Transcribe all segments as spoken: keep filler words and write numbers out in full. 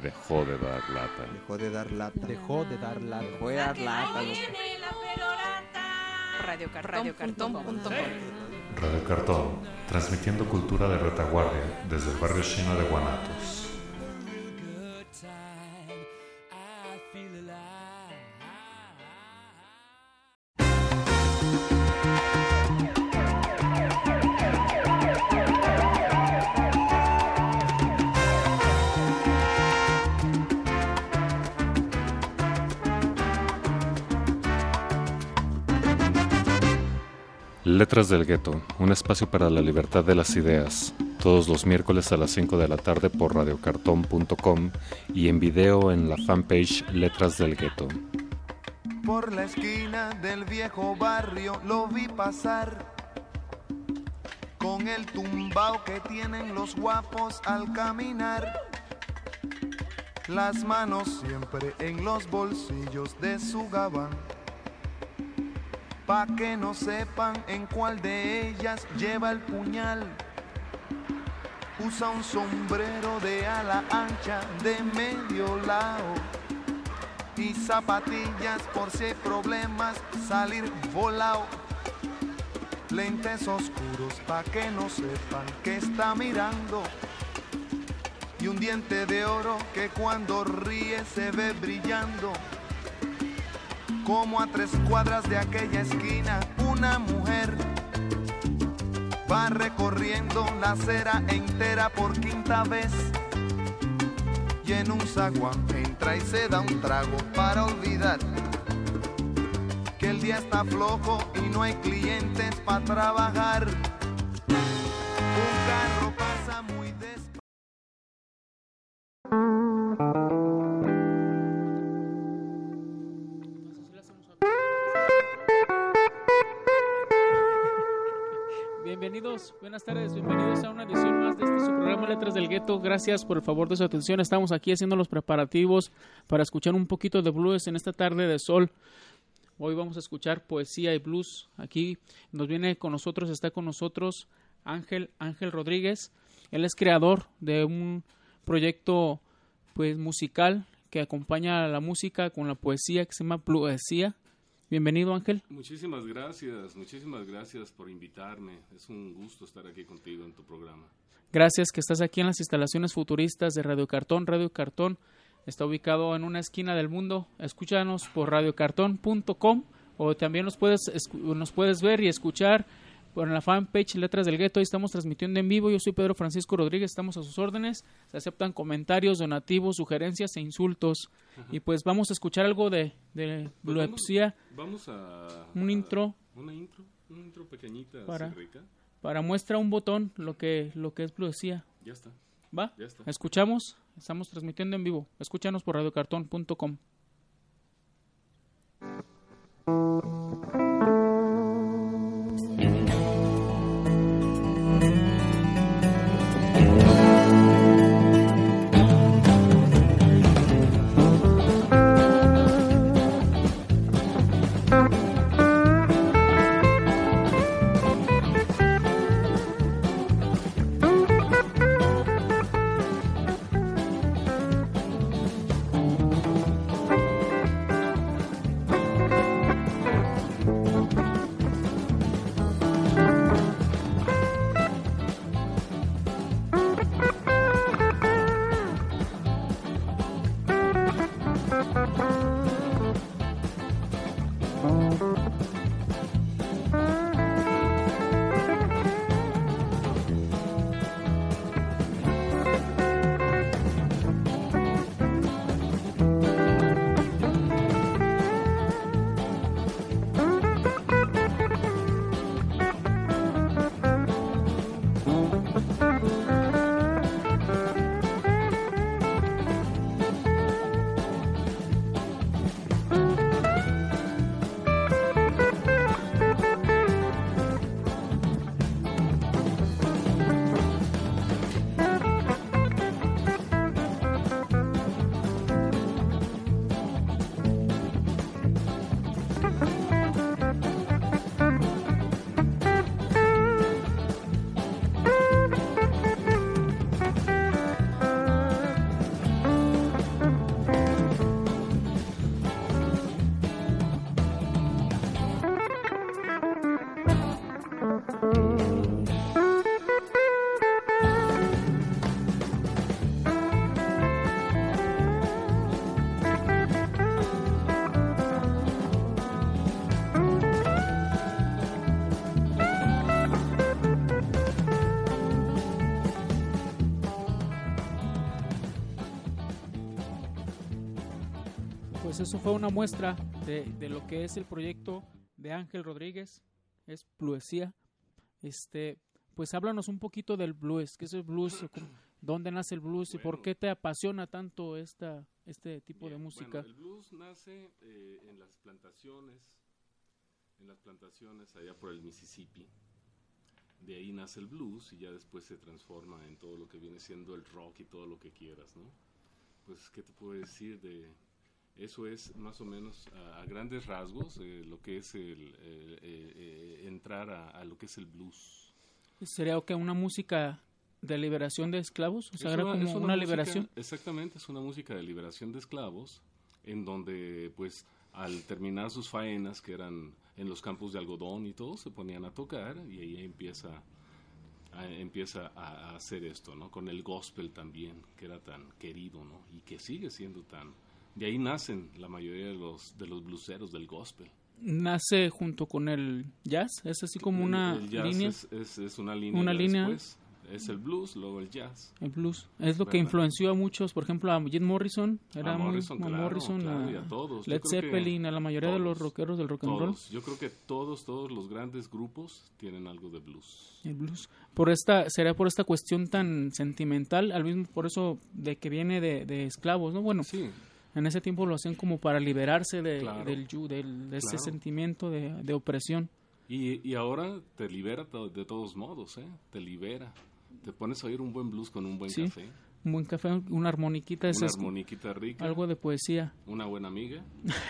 dejó de dar lata. Dejó de dar lata. Dejó de dar lata. Dejó de dar lata. Radio Cartón punto com. Radio Cartón, transmitiendo cultura de retaguardia desde el barrio chino de Guanatos. Letras del Gueto, un espacio para la libertad de las ideas, todos los miércoles a las cinco de la tarde por radio cartón punto com y en video en la fanpage Letras del Gueto. Por la esquina del viejo barrio lo vi pasar, con el tumbao que tienen los guapos al caminar, las manos siempre en los bolsillos de su gabán, pa' que no sepan en cuál de ellas lleva el puñal. Usa un sombrero de ala ancha de medio lado y zapatillas por si hay problemas salir volado. Lentes oscuros pa' que no sepan que está mirando, y un diente de oro que cuando ríe se ve brillando. Como a tres cuadras de aquella esquina, una mujer va recorriendo la acera entera por quinta vez, y en un zaguán entra y se da un trago para olvidar que el día está flojo y no hay clientes para trabajar. Un carro pasa muy despacio. Bienvenidos, buenas tardes, bienvenidos a una edición más de este su programa Letras del Gueto. Gracias por el favor de su atención. Estamos aquí haciendo los preparativos para escuchar un poquito de blues en esta tarde de sol. Hoy vamos a escuchar poesía y blues. Aquí nos viene con nosotros, está con nosotros Ángel, Ángel Rodríguez. Él es creador de un proyecto pues musical que acompaña a la música con la poesía que se llama Bluesía. Bienvenido, Ángel. Muchísimas gracias, muchísimas gracias por invitarme. Es un gusto estar aquí contigo en tu programa. Gracias que estás aquí en las instalaciones futuristas de Radio Cartón. Radio Cartón está ubicado en una esquina del mundo. Escúchanos por radio cartón punto com o también nos puedes, nos puedes ver y escuchar por la fanpage Letras del Gueto. Ahí estamos transmitiendo en vivo. Yo soy Pedro Francisco Rodríguez, estamos a sus órdenes. Se aceptan comentarios, donativos, sugerencias e insultos. Ajá. Y pues vamos a escuchar algo de, de pues Bluesía. Vamos, vamos a... Un a, intro. Una intro, una intro pequeñita, para, así rica. Para muestra un botón lo que, lo que es Bluesía. Ya está. ¿Va? Ya está. Escuchamos, estamos transmitiendo en vivo. Escúchanos por radio cartón punto com. pues eso fue una muestra de, de lo que es el proyecto de Ángel Rodríguez, es Bluesía. Este, pues háblanos un poquito del blues, ¿qué es el blues? ¿Dónde nace el blues y Bueno, por qué te apasiona tanto esta, este tipo bien, de música? Bueno, el blues nace eh, en las plantaciones, en las plantaciones allá por el Mississippi. De ahí nace el blues y ya después se transforma en todo lo que viene siendo el rock y todo lo que quieras, ¿no? Pues, ¿qué te puedo decir de eso? Es más o menos a, a grandes rasgos eh, lo que es el eh, eh, eh, entrar a, a lo que es el blues. ¿Sería que una música de liberación de esclavos? O sea, Es era una- como es una, música- liberación. Exactamente, es una música de liberación de esclavos, en donde pues al terminar sus faenas, que eran en los campos de algodón y todo, se ponían a tocar y ahí empieza a, empieza a, a hacer esto, ¿no? Con el gospel también, que era tan querido, ¿no? Y que sigue siendo tan... De ahí nacen la mayoría de los, de los blueseros del gospel. Nace junto con el jazz, es así como una El, el jazz línea, Es, es, es una línea. Una ya línea. después. Es el blues, luego el jazz. el blues. Es lo que ¿Verdad? influenció a muchos, por ejemplo, a Jim Morrison, era A muy Morrison, a claro, Morrison, claro, a y a todos. Yo Led creo que Zeppelin, a la mayoría de los todos, rockeros del rock and roll, Todos. Yo creo que todos, todos los grandes grupos tienen algo de blues. el blues. Por esta, sería por esta cuestión tan sentimental, al mismo por eso de que viene de, de esclavos, ¿no? Bueno, Sí, en ese tiempo lo hacían como para liberarse de, Claro. del, yu- del- de ese Claro. sentimiento de, de opresión. y, y ahora te libera to- de todos modos, ¿eh? Te libera. Te pones a oír un buen blues con un buen Sí, café, Un buen café, una armoniquita, una ese es armoniquita rica, algo de poesía. una buena amiga,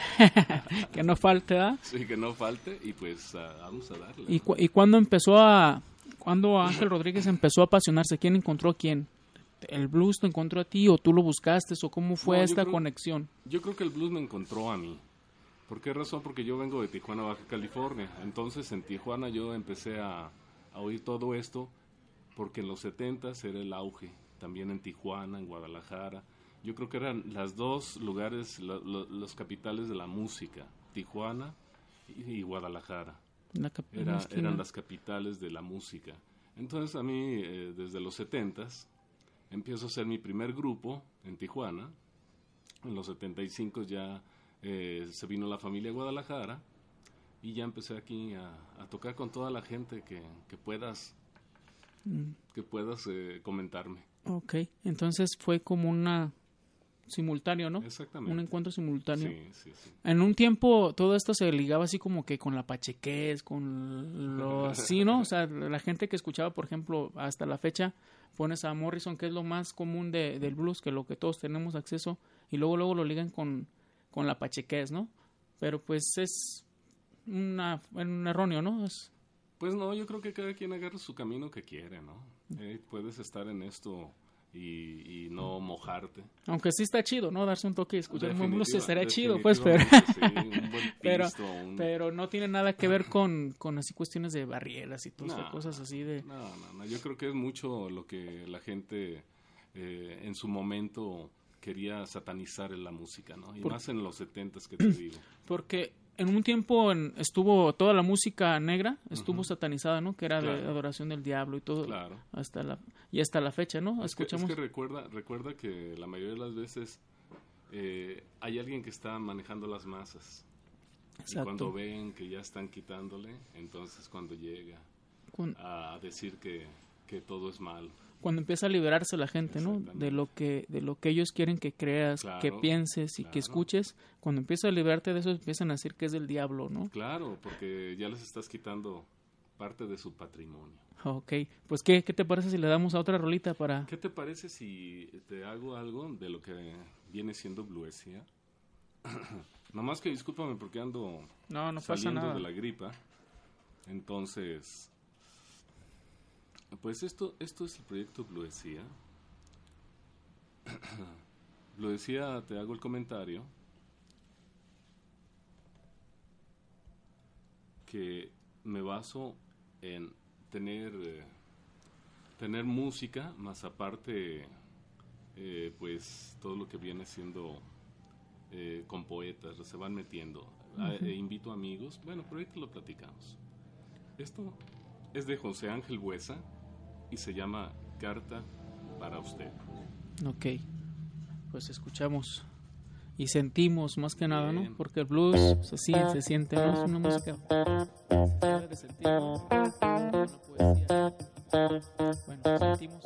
Que no falte, ¿ah? sí, que no falte, y pues ah, vamos a darle. ¿Y, cu- y cuándo empezó a... cuándo Ángel Rodríguez empezó a apasionarse? ¿Quién encontró a quién? ¿El blues te encontró a ti o tú lo buscaste o cómo fue No, yo esta creo- conexión? Yo creo que el blues me encontró a mí. ¿Por qué razón? Porque yo vengo de Tijuana, Baja California. Entonces en Tijuana yo empecé a, a oír todo esto porque en los setentas era el auge. También en Tijuana, en Guadalajara. Yo creo que eran las dos lugares, lo- lo- los capitales de la música. Tijuana y, y Guadalajara. En la cap- en la Era, esquina. eran las capitales de la música. Entonces a mí, eh, desde los setentas, empiezo a hacer mi primer grupo en Tijuana. En los setenta y cinco ya eh, se vino la familia a Guadalajara y ya empecé aquí a, a tocar con toda la gente que, que puedas, Mm, que puedas eh, comentarme. ok, entonces fue como una... simultáneo, ¿no? Exactamente. Un encuentro simultáneo. Sí, sí, sí. En un tiempo todo esto se ligaba así como que con la pachequez, con lo así, ¿no? O sea, la gente que escuchaba, por ejemplo, hasta la fecha, pones a Morrison, que es lo más común de, del blues, que lo que todos tenemos acceso, y luego luego lo ligan con, con la pachequez, ¿no? Pero pues es una, un erróneo, ¿no? Es, Pues no, yo creo que cada quien agarra su camino que quiere, ¿no? Eh, puedes estar en esto y, y no mojarte. aunque sí está chido, ¿no? Darse un toque y escuchar un buen blues Definitiva- estaría chido, pues, pero, definitivamente, sí, un buen pero, pisto, un- pero no tiene nada que ver con, con así cuestiones de barrieras y todas No, estas cosas así de... No, no, no, yo creo que es mucho lo que la gente eh, en su momento quería satanizar en la música, ¿no? Y Por- más en los setentas, que te digo. Porque en un tiempo en- estuvo toda la música negra, estuvo Ujú. satanizada, ¿no? Que era de Claro. adoración del diablo y todo. Claro. Hasta la, y hasta la fecha, ¿no? Es que, es Escuchamos... que recuerda, recuerda que la mayoría de las veces eh, hay alguien que está manejando las masas. Y cuando Exacto. ven que ya están quitándole, entonces cuando llega Cuan- a decir que, que todo es mal. Cuando empieza a liberarse la gente, ¿no? Exactamente. De lo que de lo que ellos quieren que creas, Claro, que pienses y que claro. escuches. Cuando empieza a liberarte de eso, empiezan a decir que es del diablo, ¿no? Claro, porque ya les estás quitando parte de su patrimonio. Ok, pues ¿qué, qué te parece si le damos a otra rolita para... ¿Qué te parece si te hago algo de lo que viene siendo bluesía? Nomás que discúlpame porque ando No, no pasa saliendo nada. de la gripa. Entonces, pues esto, esto es el proyecto Bluesía. Bluesía, te hago el comentario que me baso en tener eh, tener música, más aparte eh, pues todo lo que viene siendo eh, con poetas, se van metiendo. Ah, eh, invito amigos, bueno, pero ahorita lo platicamos. Esto es de José Ángel Buesa y se llama Carta para usted. Ok, pues escuchamos. y sentimos más que nada, ¿no? Porque el blues se siente, se siente, ¿no? Es una música se debe de sentir, ¿no? Una poesía. Bueno, sentimos.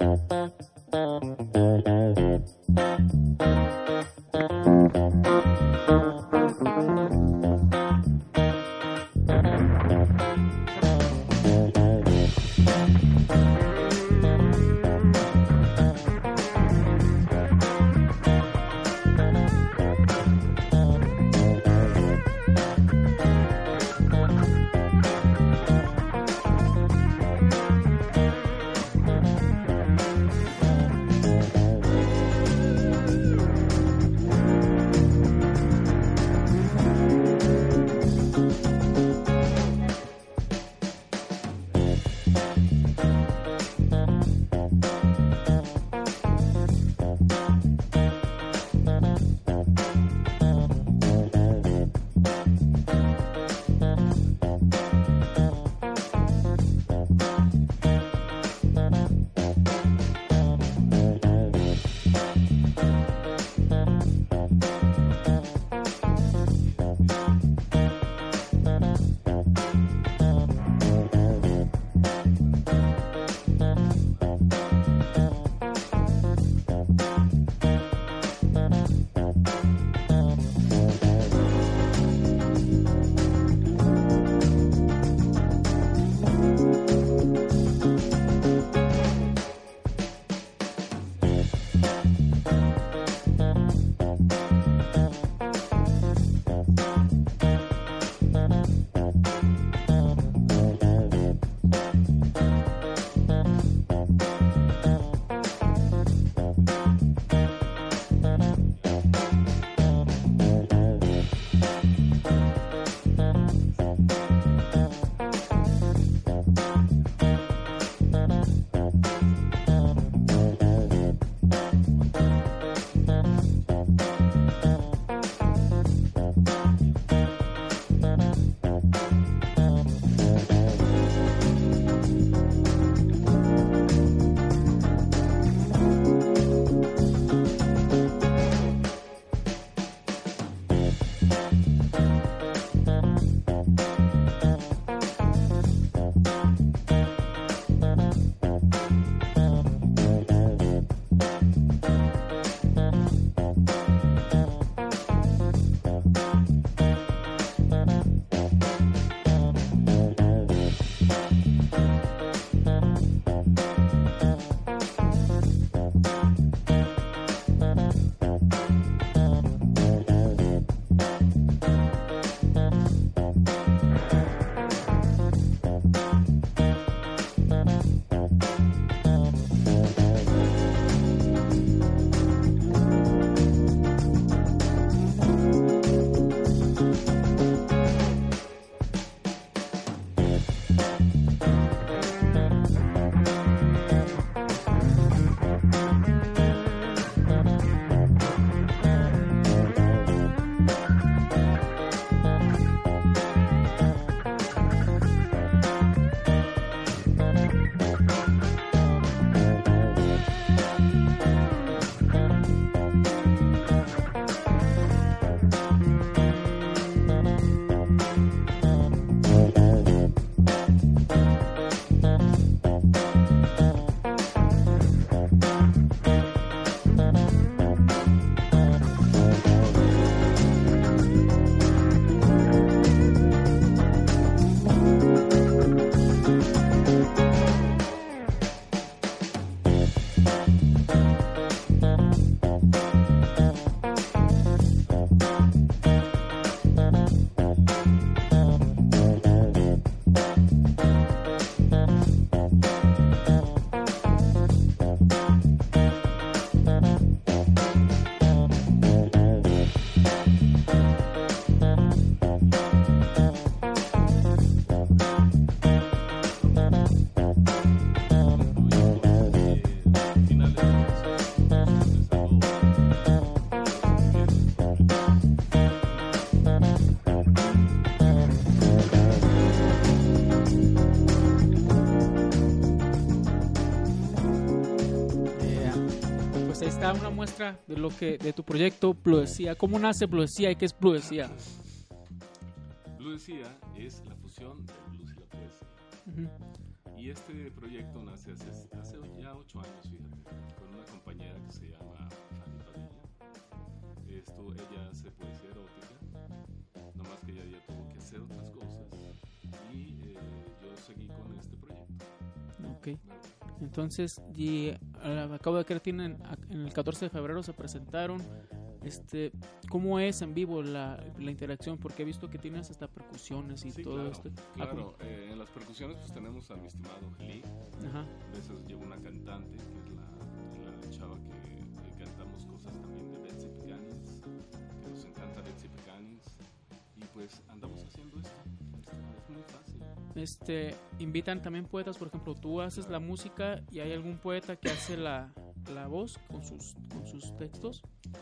muestra de lo que de tu proyecto Bluesía. ¿Cómo nace Bluesía y qué es Bluesía? Bluesía es la fusión del blues y la poesía. Uh-huh. Y este proyecto nace hace, hace ya ocho años, fíjate, con una compañera que se llama Fanny Padilla. Esto, ella hace poesía erótica, nomás que ella ya tuvo que hacer otras cosas y eh, yo seguí con este proyecto. Ok. Entonces, y, uh, acabo de ver que tienen en el catorce de febrero se presentaron. Este, ¿cómo es en vivo la, la interacción? Porque he visto que tienes hasta percusiones y sí, todo claro, esto. Claro, eh, en las percusiones pues tenemos a mi estimado Geli. Ajá. A veces llevo una cantante, que es la, la chava que, que cantamos cosas también de Betsy Pecanins, que nos encanta Betsy Pecanins. Y pues andamos haciendo esto. Es muy fácil. Este, invitan también poetas, por ejemplo, tú haces la música y hay algún poeta que hace la, la voz con sus, con sus textos.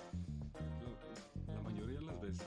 La mayoría de las veces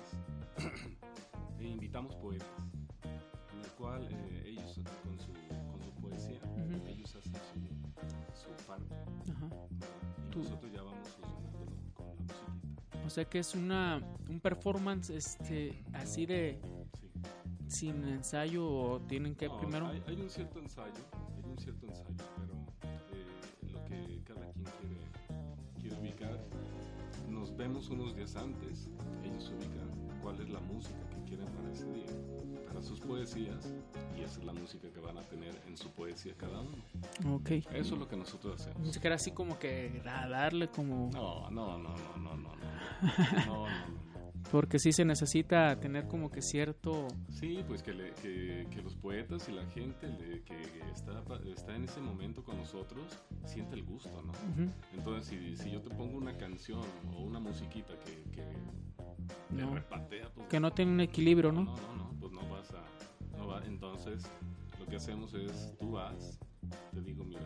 invitamos poetas, en el cual eh, ellos con su, con su poesía, uh-huh. ellos hacen su, su parte. Ajá. Y tú. Nosotros ya vamos fusionándolo con la musiquita. O sea que es una un performance este así de sí. sin ensayo o tienen que no, primero. Hay, hay un cierto ensayo, hay un cierto ensayo, pero eh, lo que cada quien quiere, quiere ubicar. Nos vemos unos días antes, ellos ubican cuál es la música que quieren para ese día, para sus poesías, y esa es la música que van a tener en su poesía cada uno. Ok. Eso es lo que nosotros hacemos. Ni siquiera así como que a darle como... No, no, no, no, no, no, no, no, no, no. Porque sí se necesita tener como que cierto... Sí, pues que, le, que, que los poetas y la gente le, que está, está en ese momento con nosotros siente el gusto, ¿no? Uh-huh. Entonces, si, si yo te pongo una canción o una musiquita que, que te no. repatea... Pues, que no tiene un equilibrio, ¿no? No, no, no, pues no vas a... No va, entonces, lo que hacemos es, tú vas, te digo, mira,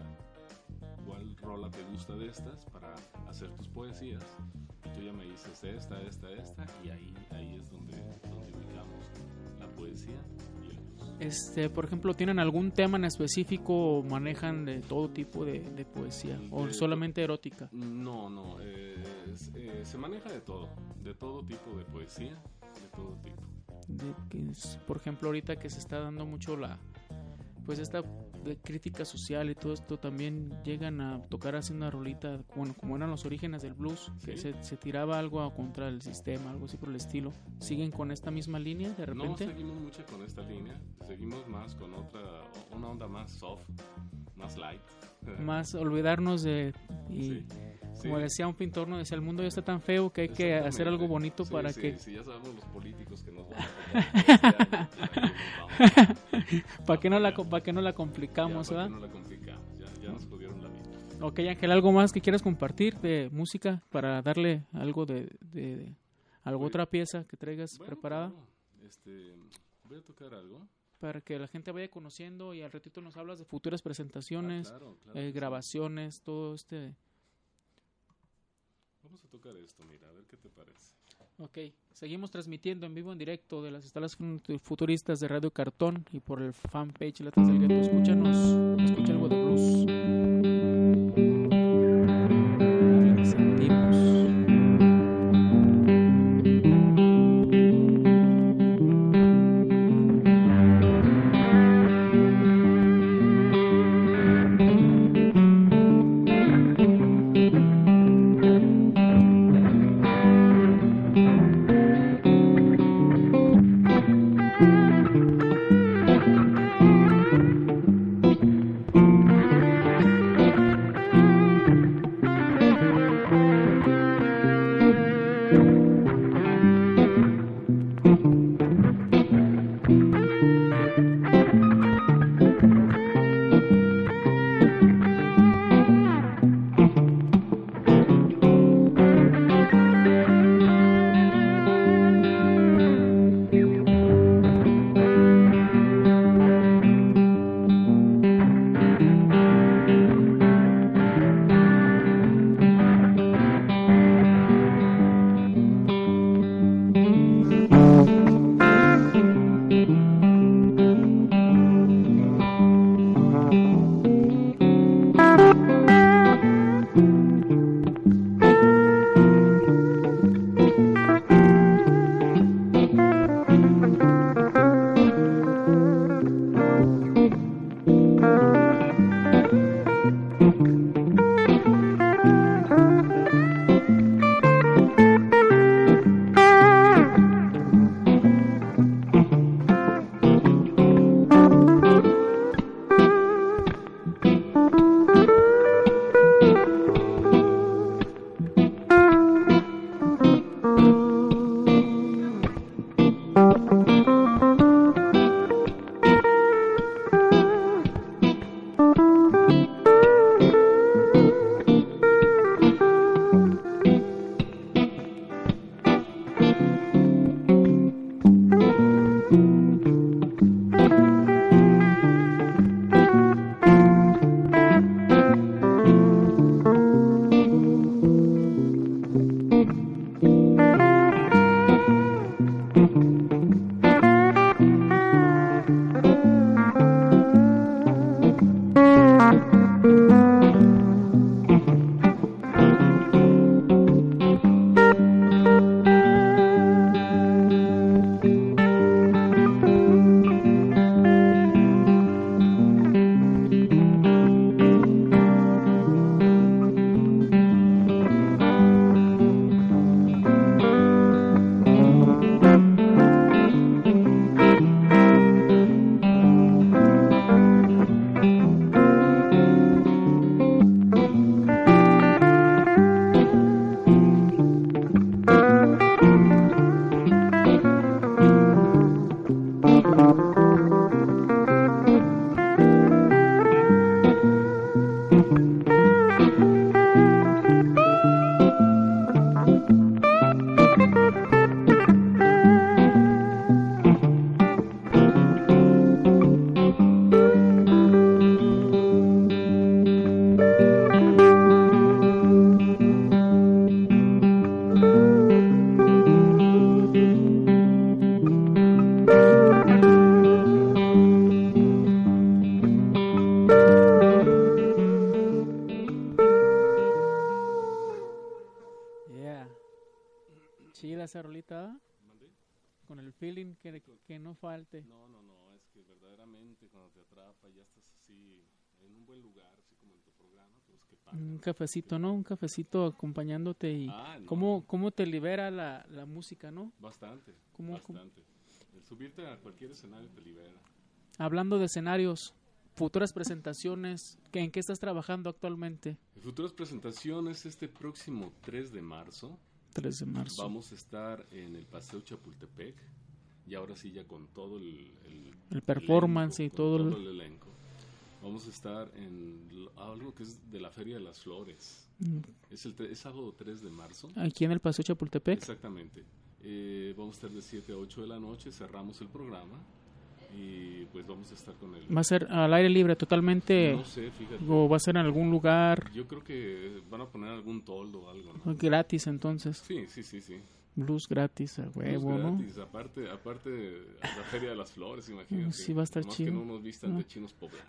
¿cuál rola te gusta de estas para hacer tus poesías? Tú ya me dices esta, esta, esta, y ahí, ahí es donde, donde ubicamos la poesía y el blues. Este, por ejemplo, ¿tienen algún tema en específico o manejan de todo tipo de, de poesía? De, ¿o solamente erótica? No, no, eh, eh, se maneja de todo, de todo tipo de poesía, de todo tipo. De, que es, por ejemplo, ahorita que se está dando mucho la... pues esta de crítica social y todo esto, también llegan a tocar así una rolita, bueno, como eran los orígenes del blues, ¿sí? Que se, se tiraba algo contra el sistema, algo así por el estilo. ¿Siguen con esta misma línea de repente? No seguimos mucho con esta línea, seguimos más con otra, una onda más soft, más light. Más olvidarnos de... Y sí, como sí. decía un pintor, no decía, el mundo ya está tan feo que hay que hacer algo bonito sí, para sí, que... Sí, ya sabemos los políticos que nos van a tocar. ¿Para qué no la, para que no la complicamos, ya, ¿verdad? Para que no la complicamos, ya, ya nos jodieron la vida. Ok, Ángel, ¿algo más que quieras compartir de música para darle algo de... de, de ¿Alguna otra pieza que traigas bueno, preparada? Claro. Este, voy a tocar algo. Para que la gente vaya conociendo y al ratito nos hablas de futuras presentaciones, ah, claro, claro, eh, grabaciones, sí. Todo este... Vamos a tocar esto, mira, a ver qué te parece. Ok, seguimos transmitiendo en vivo, en directo de las instalaciones futuristas de Radio Cartón y por el fanpage Letras del Gueto. Escúchanos, escucha algo de blues. Sentimos. esa rolita, con el feeling que, que no falte. No, no, no, es que verdaderamente cuando te atrapa ya estás así en un buen lugar, así como en tu programa, pues que pagan. Un cafecito, ¿no? Un cafecito acompañándote y ah, no. cómo, cómo te libera la, la música, ¿no? Bastante, ¿Cómo, bastante. Cómo? El subirte a cualquier escenario te libera. Hablando de escenarios, futuras presentaciones, ¿en qué estás trabajando actualmente? En futuras presentaciones, este próximo tres de marzo. tres de marzo. Vamos a estar en el Paseo Chapultepec. Y ahora sí, ya con todo el, el, el performance elenco, y todo, todo el... el elenco. Vamos a estar en algo que es de la Feria de las Flores. Mm. Es el es sábado tres de marzo. Aquí en el Paseo Chapultepec. Exactamente. Eh, vamos a estar de siete a ocho de la noche, cerramos el programa. Y pues vamos a estar con él. ¿Va a ser al aire libre totalmente? No sé, fíjate. ¿O va a ser en algún lugar? Yo creo que van a poner algún toldo o algo, ¿no? Gratis, entonces. Sí, sí, sí, sí. Blues gratis, a huevo, Blues ¿no? gratis, aparte, aparte la Feria de las Flores, imagínate. Sí, va a estar Más chido. que no nos vistan ¿no? de chinos pobres.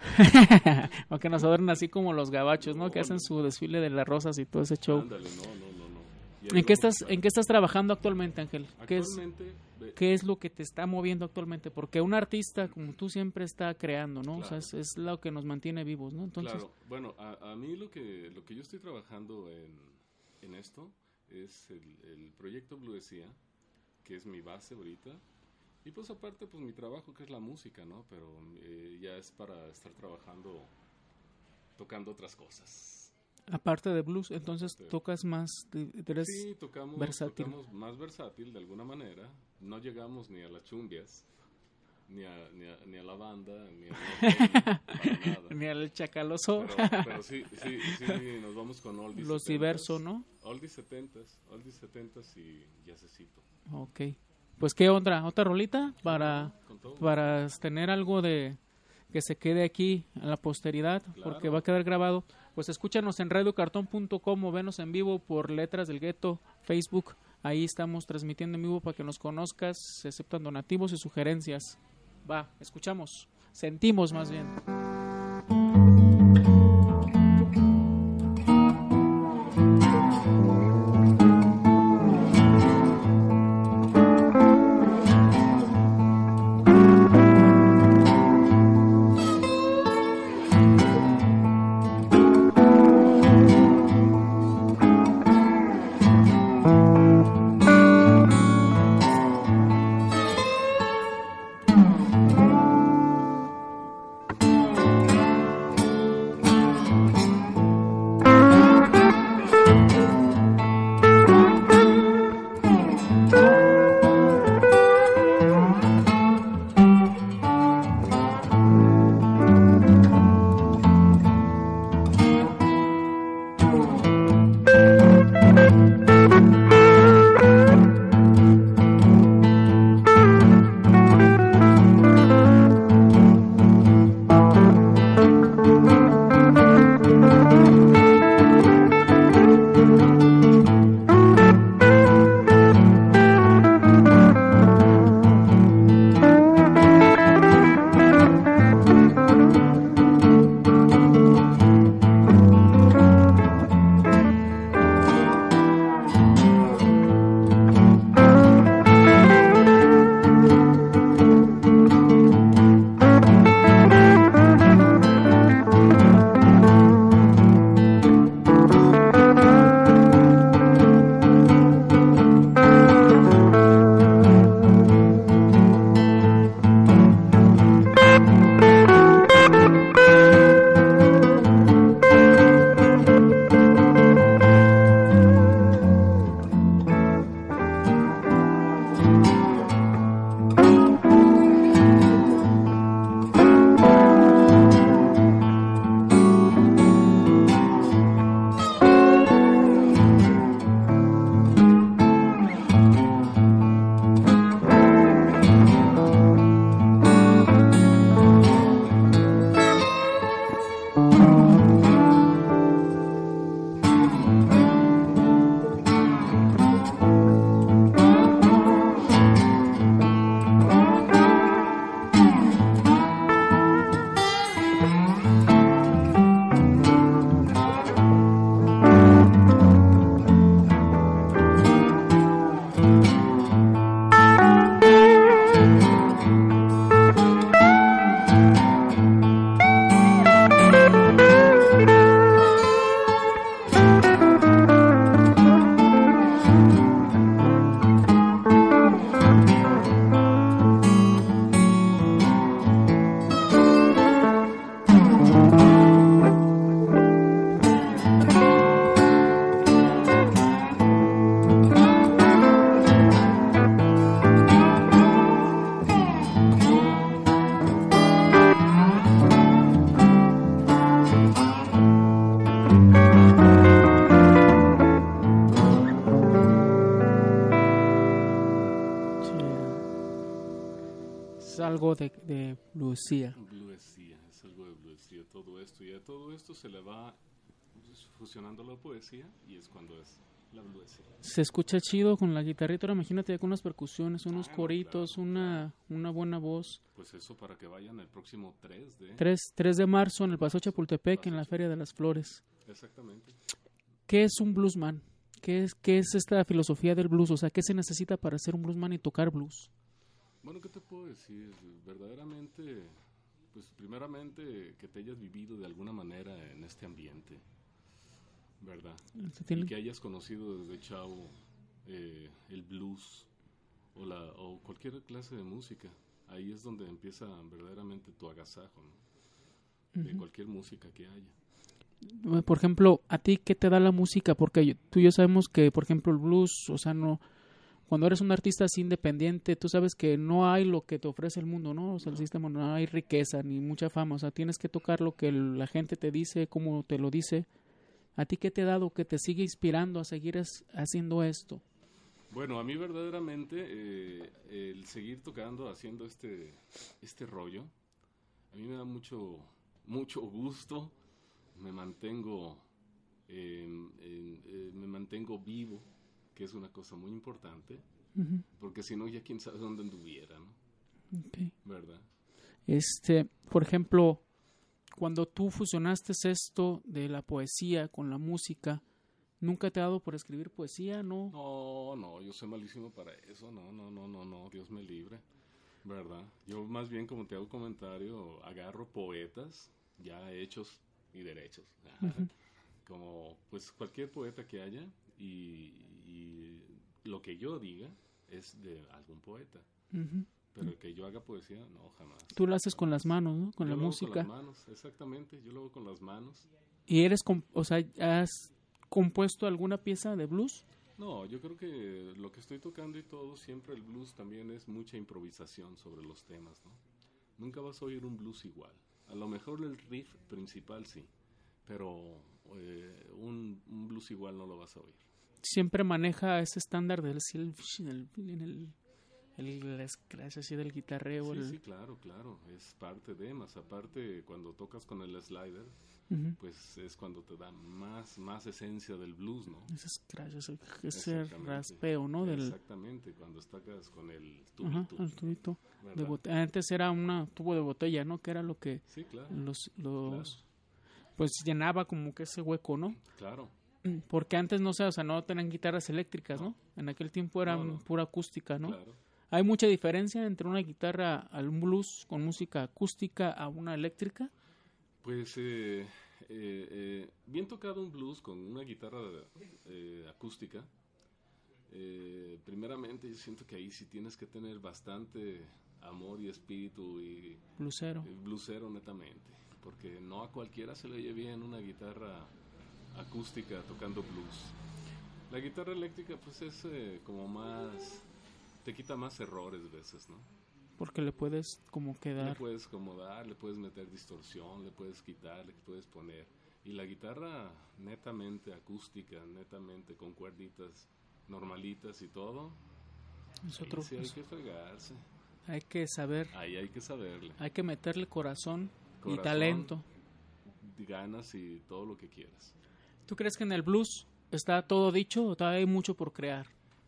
O que nos adornen así como los gabachos, ¿no? No, que hacen no. su desfile de las rosas y todo ese show. Ándale, no, no, no, no. Y ahí ¿En qué vamos a estás estar. en qué estás trabajando actualmente, Ángel? ¿Qué es Actualmente, ve- qué es lo que te está moviendo actualmente? Porque un artista como tú siempre está creando, ¿no? O sea, Claro. es, es lo que nos mantiene vivos, ¿no? Entonces, claro, bueno, a, a mí lo que lo que yo estoy trabajando en, en esto es el, el proyecto Bluesía, que es mi base ahorita. Y pues aparte, pues mi trabajo que es la música, ¿no? Pero eh, ya es para estar trabajando, tocando otras cosas. aparte de blues, entonces Aparte de- tocas más, de- eres Sí, tocamos, versátil. tocamos más versátil de alguna manera. No llegamos ni a las chumbias, ni a, ni a, ni a la banda, ni a para nada. ni al chacaloso, Pero, pero sí, sí, sí, nos vamos con oldies los setentas, diversos, ¿no? Oldies setentas, oldies setentas y jazzecito. Ok. Pues qué otra, otra rolita para Con todo. para tener algo de que se quede aquí en la posteridad, Claro. porque va a quedar grabado. Pues escúchanos en radio cartón punto com o venos en vivo por Letras del Gueto, Facebook. Ahí estamos transmitiendo en vivo para que nos conozcas. Se aceptan donativos y sugerencias. Va, escuchamos. Sentimos más bien. Thank Es algo de, de bluesía. Bluesía, es algo de bluesía, todo esto. Y a todo esto se le va pues, fusionando la poesía y es cuando es la bluesía. Se escucha chido con la guitarrita. Ahora imagínate ya con unas percusiones, unos Ah, no, coritos, claro, una, una buena voz. Pues eso para que vayan el próximo tres de... tres de marzo en el Paseo Chapultepec, en la Feria de las Flores. Exactamente. ¿Qué es un bluesman? ¿Qué es, qué es esta filosofía del blues? O sea, ¿qué se necesita para ser un bluesman y tocar blues? Bueno, ¿qué te puedo decir? Verdaderamente, pues primeramente que te hayas vivido de alguna manera en este ambiente, ¿verdad? ¿Tiene? Y que hayas conocido desde chavo eh, el blues o, la, o cualquier clase de música. Ahí es donde empieza verdaderamente tu agasajo, ¿no? De Uh-huh. cualquier música que haya. Por ejemplo, ¿a ti qué te da la música? Porque yo- tú y yo sabemos que, por ejemplo, el blues, o sea, no... Cuando eres un artista así independiente, tú sabes que no hay lo que te ofrece el mundo, ¿no? O sea, el sistema no hay riqueza ni mucha fama. O sea, tienes que tocar lo que el- la gente te dice, como te lo dice. ¿A ti qué te ha dado que te sigue inspirando a seguir es- haciendo esto? Bueno, a mí verdaderamente eh, el seguir tocando, haciendo este, este rollo, a mí me da mucho, mucho gusto. Me mantengo, eh, en- eh, me mantengo vivo, que es una cosa muy importante, Uh-huh. porque si no ya quién sabe dónde anduviera, ¿no? Okay. ¿Verdad? Este, por ejemplo, cuando tú fusionaste esto de la poesía con la música, ¿nunca te ha dado por escribir poesía? ¿No? No, no, yo soy malísimo para eso, no, no, no, no, no, Dios me libre, ¿verdad? Yo más bien, como te hago comentario, agarro poetas ya hechos y derechos, ajá, Ujú. como pues cualquier poeta que haya y, y lo que yo diga es de algún poeta, Ujú. pero que yo haga poesía, no, jamás. Tú lo haces con las manos, ¿no? Con Yo la lo hago música. con las manos, exactamente, yo lo hago con las manos. ¿Y eres, com- o sea, has compuesto alguna pieza de blues? No, yo creo que lo que estoy tocando y todo, siempre el blues también es mucha improvisación sobre los temas, ¿no? Nunca vas a oír un blues igual. A lo mejor el riff principal sí, pero eh, un, un blues igual no lo vas a oír. Siempre maneja ese estándar del silf, el, el, el, el scratch así del guitarreo. Sí, el, sí, claro, claro, es parte de, más aparte cuando tocas con el slider, Ujú. pues es cuando te da más, más esencia del blues, ¿no? Ese scratch, ese, ese Exactamente. raspeo, ¿no? Del, Exactamente, cuando tocas con el ajá, tubito, el tubito. De ¿verdad? bote- Antes era un tubo de botella, ¿no? Que era lo que Sí, claro, los, los claro, pues llenaba como que ese hueco, ¿no? claro. Porque antes, no sé, o sea, no tenían guitarras eléctricas, ¿no? En aquel tiempo era No, no. pura acústica, ¿no? Claro. ¿Hay mucha diferencia entre una guitarra al blues con música acústica a una eléctrica? Pues eh, eh, eh, bien tocado un blues con una guitarra eh, acústica. Eh, primeramente yo siento que ahí sí tienes que tener bastante amor y espíritu y, Bluesero. y bluesero netamente, porque no a cualquiera se le oye bien una guitarra acústica tocando blues. La guitarra eléctrica pues es eh, como más, te quita más errores a veces, ¿no? Porque le puedes como Le quedar. puedes acomodar, le puedes meter distorsión, le puedes quitar, le puedes poner. Y la guitarra netamente acústica, netamente con cuerditas normalitas y todo, Es ahí otro, sí hay es- que fregarse. hay que saber, Ahí hay que saberle. hay que meterle corazón, y Corazón, talento. ganas y todo lo que quieras. ¿Tú crees que en el blues está todo dicho o todavía hay mucho por crear?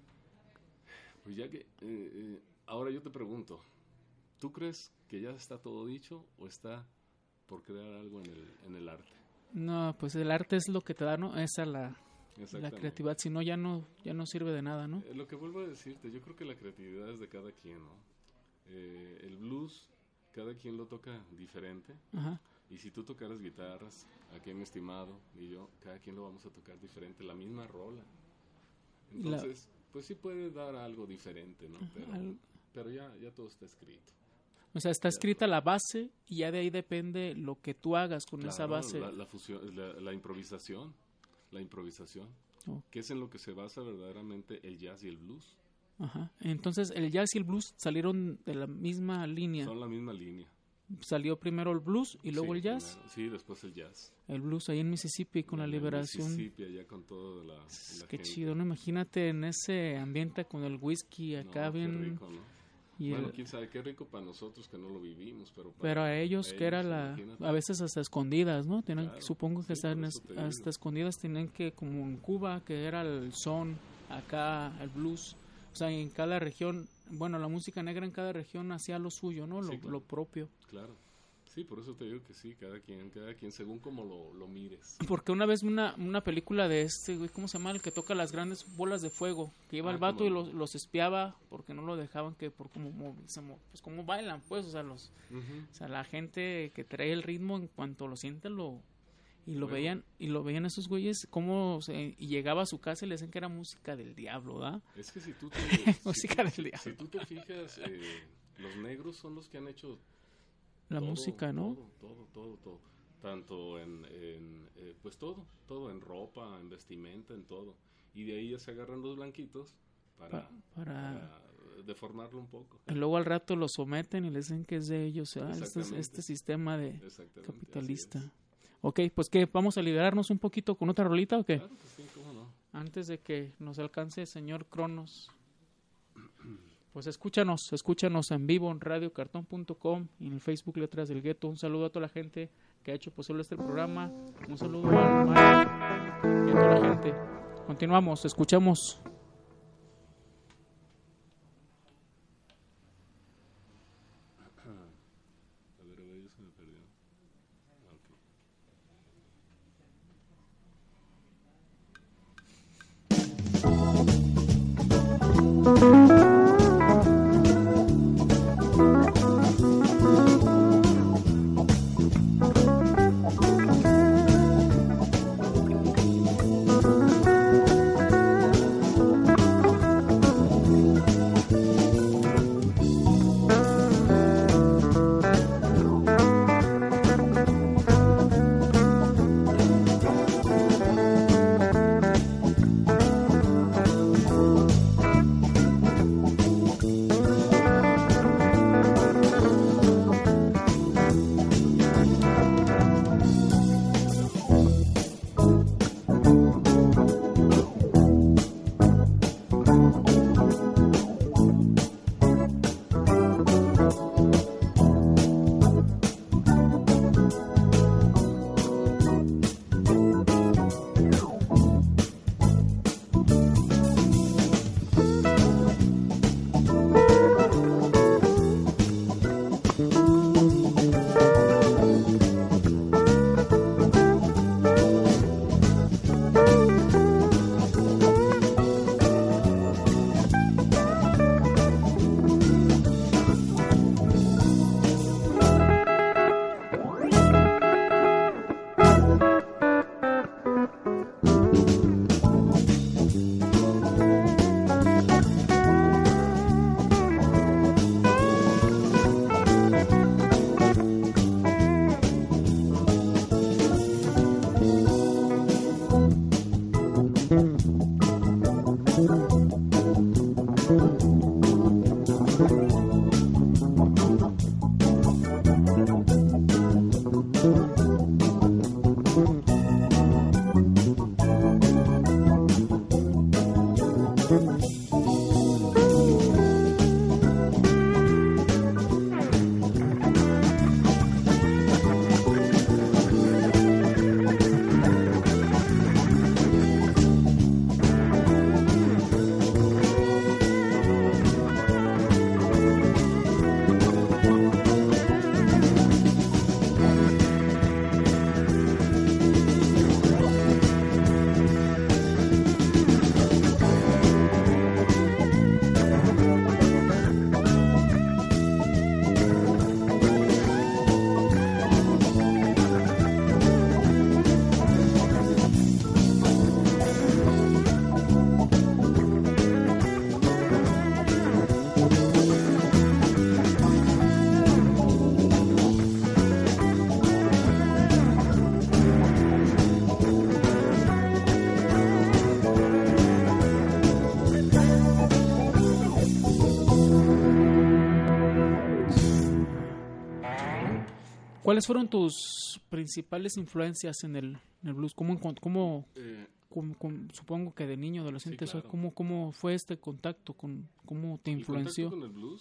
Pues ya que, eh, eh, ahora yo te pregunto, ¿tú crees que ya está todo dicho o está por crear algo en el, en el arte? No, pues el arte es lo que te da, ¿no? Esa la, la Exactamente. creatividad, si no ya no ya no sirve de nada, ¿no? Eh, lo que vuelvo a decirte, yo creo que la creatividad es de cada quien, ¿no? Eh, el blues, cada quien lo toca diferente. Ajá. Y si tú tocaras guitarras, aquí mi estimado y yo, cada quien lo vamos a tocar diferente, la misma rola. Y la- Entonces, pues sí puede dar algo diferente, ¿no? Pero, Al- pero ya, ya todo está escrito. O sea, está escrita la base y ya de ahí depende lo que tú hagas con esa Claro, base. La, la fusión, la, la improvisación, la improvisación, Oh. que es en lo que se basa verdaderamente el jazz y el blues. Ajá. Entonces, el jazz y el blues salieron de la misma línea. Son la misma línea. Salió primero el blues y luego Sí, el jazz. primero- sí, después el jazz. El blues ahí en Mississippi con la En el liberación. Mississippi, allá con todo la, la Qué gente. chido, ¿no? Imagínate en ese ambiente con el whisky No, acá qué bien rico, ¿no? Y bueno, el- quién sabe, qué rico para nosotros que no lo vivimos, pero para pero a ellos, que era la, imagínate. a veces hasta escondidas, ¿no? Tienen, Claro, supongo que sí, están por es- eso te digo. hasta escondidas, tienen que, como en Cuba, que era el son, acá el blues, o sea, en cada región, bueno, la música negra en cada región hacía lo suyo, ¿no? Lo, Sí, claro. lo propio. Claro, sí, por eso te digo que sí, cada quien, cada quien, según como lo, lo mires. Porque una vez una, una película de este, güey, ¿cómo se llama? El que toca las grandes bolas de fuego, que iba Ah, el vato cómo y no. los, los espiaba porque no lo dejaban que por cómo mo- se mo- pues cómo bailan, pues, o sea, los Ujú. o sea, la gente que trae el ritmo en cuanto lo siente lo y lo Bueno. veían y lo veían esos güeyes cómo se, y llegaba a su casa y le decían que era música del diablo, ¿verdad? Es que si tú te, si Música tú- del diablo. si tú te fijas, eh, los negros son los que han hecho La todo, música, ¿no? Todo, todo, todo, todo. Tanto en, en eh, pues todo, todo, en ropa, en vestimenta, en todo. Y de ahí ya se agarran los blanquitos para, Pa- para- para deformarlo un poco. Y luego al rato lo someten y le dicen que es de ellos, ¿verdad? Este, Exactamente. este sistema de Exactamente, capitalista. así es. Ok, pues ¿qué? ¿Vamos a liberarnos un poquito con otra rolita o qué? Claro que sí, cómo no. Antes de que nos alcance el señor Cronos. Pues escúchanos, escúchanos en vivo en radio cartón punto com y en el Facebook Letras del Gueto. Un saludo a toda la gente que ha hecho posible este programa. Un saludo al Mario y a toda la gente. Continuamos, escuchamos. A ver, a ver, ya se me perdió. Ah, ok. ¿Cuáles fueron tus principales influencias en el, en el blues? ¿Cómo, encont- cómo, Eh, cómo- cómo- supongo que de niño, adolescente, Sí, claro. ¿cómo, ¿cómo fue este contacto? Con, ¿Cómo te el influenció? contacto con el blues,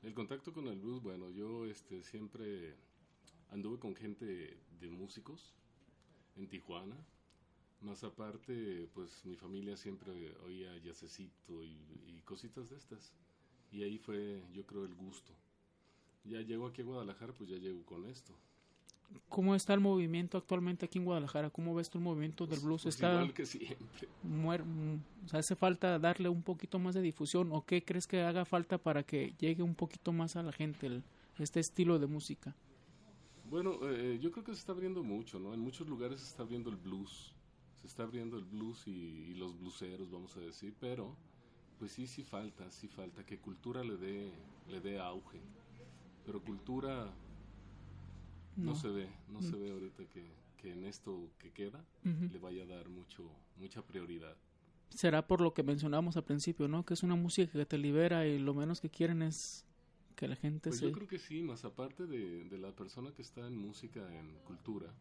El contacto con el blues, bueno, yo este siempre anduve con gente de músicos en Tijuana. Más aparte, pues mi familia siempre oía jazzecito y, y cositas de estas. Y ahí fue, yo creo, el gusto. Ya llego aquí a Guadalajara, pues ya llego con esto. ¿Cómo está el movimiento actualmente aquí en Guadalajara? ¿Cómo ves tú el movimiento del Pues, blues? pues ¿Está igual que siempre. muer- mm, o sea, hace falta darle un poquito más de difusión? ¿O qué crees que haga falta para que llegue un poquito más a la gente el- este estilo de música? Bueno, eh, yo creo que se está abriendo mucho, ¿no? En muchos lugares se está abriendo el blues. Se está abriendo el blues y, y los blueseros, vamos a decir. Pero, pues sí, sí falta, sí falta. Que cultura le dé, le dé auge. Pero cultura... No, No. se ve, no se ve ahorita que, que en esto que queda Ujú. le vaya a dar mucho mucha prioridad. Será por lo que mencionábamos al principio, ¿no? Que es una música que te libera y lo menos que quieren es que la gente Pues se... yo creo que sí, más aparte de, de la persona que está en música, en cultura,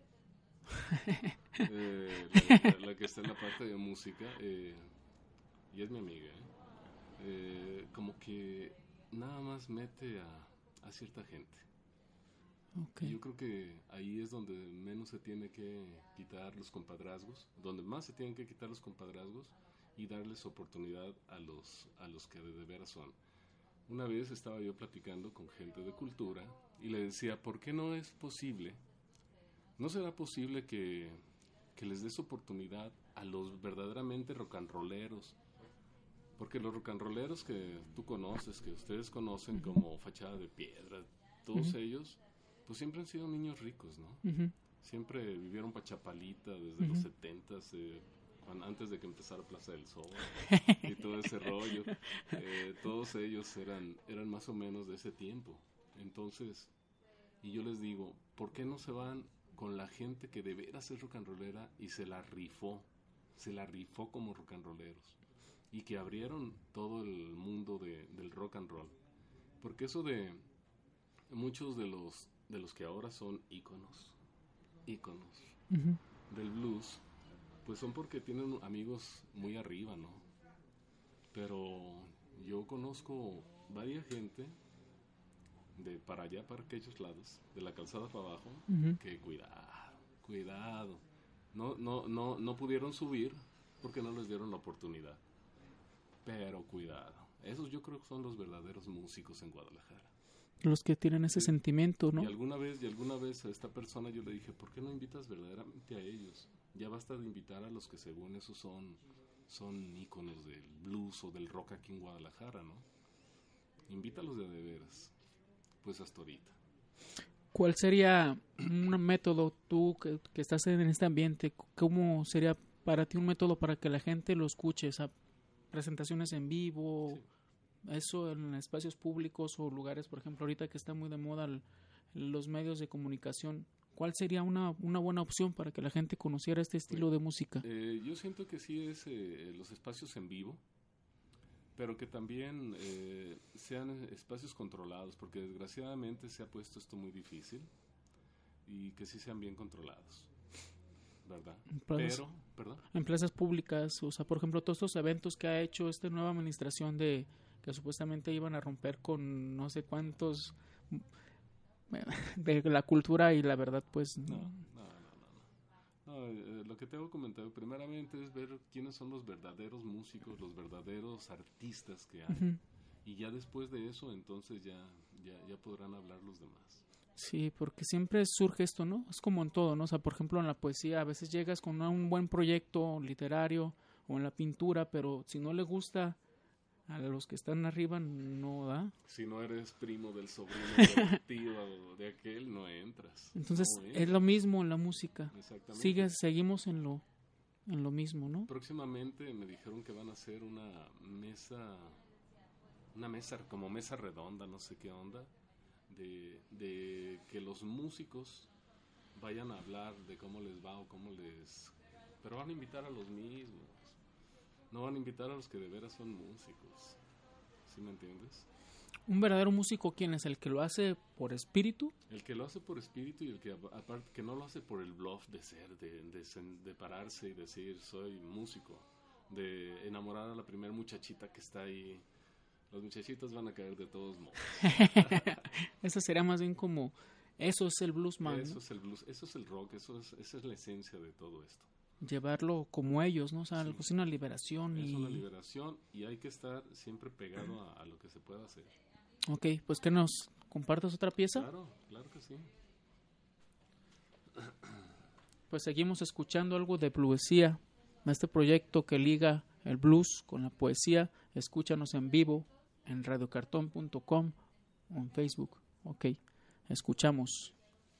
eh, la, la- la que está en la parte de música, eh, y es mi amiga, ¿eh? Eh, como que nada más mete a, a cierta gente. Ok. Y yo creo que ahí es donde menos se tiene que quitar los compadrazgos, donde más se tienen que quitar los compadrazgos y darles oportunidad a los, a los que de, de veras son. Una vez estaba yo platicando con gente de cultura y le decía, ¿por qué no es posible? ¿No será posible que, que les des oportunidad a los verdaderamente rock and rolleros? Porque los rock and rolleros que tú conoces, que ustedes conocen como Fachada de Piedra, todos Ujú. ellos, pues siempre han sido niños ricos, ¿no? Ujú. Siempre vivieron pa' Chapalita desde los setentas, eh, cuan- antes de que empezara Plaza del Sol y todo ese rollo. Eh, todos ellos eran, eran más o menos de ese tiempo. Entonces, y yo les digo, ¿por qué no se van con la gente que de veras es rock and rollera y se la rifó? Se la rifó como rock and rolleros. Y que abrieron todo el mundo de, del rock and roll. Porque eso de muchos de los de los que ahora son íconos, íconos Ujú. del blues, pues son porque tienen amigos muy arriba, ¿no? Pero yo conozco varias gente de para allá, para aquellos lados, de la calzada para abajo, Ujú. que cuidado, cuidado. No, no, no, no pudieron subir porque no les dieron la oportunidad. Pero cuidado. Esos yo creo que son los verdaderos músicos en Guadalajara. Los que tienen ese Sí. sentimiento, ¿no? Y alguna vez, y alguna vez a esta persona yo le dije, ¿por qué no invitas verdaderamente a ellos? Ya basta de invitar a los que según eso son, son íconos del blues o del rock aquí en Guadalajara, ¿no? Invítalos de de veras. Pues hasta ahorita. ¿Cuál sería un método, tú que, que estás en este ambiente, cómo sería para ti un método para que la gente lo escuche? O sea, presentaciones en vivo, Sí. eso en espacios públicos o lugares, por ejemplo, ahorita que está muy de moda el- los medios de comunicación. ¿Cuál sería una, una buena opción para que la gente conociera este estilo de música? Eh, yo siento que sí es eh, los espacios en vivo, pero que también eh, sean espacios controlados, porque desgraciadamente se ha puesto esto muy difícil y que sí sean bien controlados, ¿verdad? Plazas- Pero, perdón. En plazas públicas, o sea, por ejemplo, todos estos eventos que ha hecho esta nueva administración de que supuestamente iban a romper con no sé cuántos de la cultura y la verdad, pues No, no. no, no, no. no eh, lo que tengo que comentar primeramente es ver quiénes son los verdaderos músicos, los verdaderos artistas que hay. Ujú. Y ya después de eso, entonces ya, ya, ya podrán hablar los demás. Sí, porque siempre surge esto, ¿no? Es como en todo, ¿no? O sea, por ejemplo, en la poesía a veces llegas con un buen proyecto literario o en la pintura, pero si no le gusta a los que están arriba, no da. Si no eres primo del sobrino del tío o de aquel, no entras. Entonces, No es entras. lo mismo en la música. Exactamente. Sigue, seguimos en lo en lo mismo, ¿no? Próximamente me dijeron que van a hacer una mesa, una mesa como mesa redonda, no sé qué onda, de, de que los músicos vayan a hablar de cómo les va o cómo les... Pero van a invitar a los mismos, no van a invitar a los que de veras son músicos, ¿sí me entiendes? Un verdadero músico, ¿quién es? ¿El que lo hace por espíritu? El que lo hace por espíritu y el que aparte que no lo hace por el bluff de ser, de, de, de pararse y decir soy músico, de enamorar a la primera muchachita que está ahí Los muchachitos van a caer de todos modos. Eso sería más bien como, eso es el bluesman, Eso ¿no? es el blues, eso es el rock, eso es, esa es la esencia de todo esto. Llevarlo como ellos, ¿no? O sea, Sí. algo así, una liberación. Es y una liberación y hay que estar siempre pegado a, a lo que se pueda hacer. Ok, pues que nos compartas otra pieza. Claro, claro que sí. Pues seguimos escuchando algo de Bluesía, este proyecto que liga el blues con la poesía. Escúchanos en vivo en radio cartón punto com o en Facebook. Ok, escuchamos.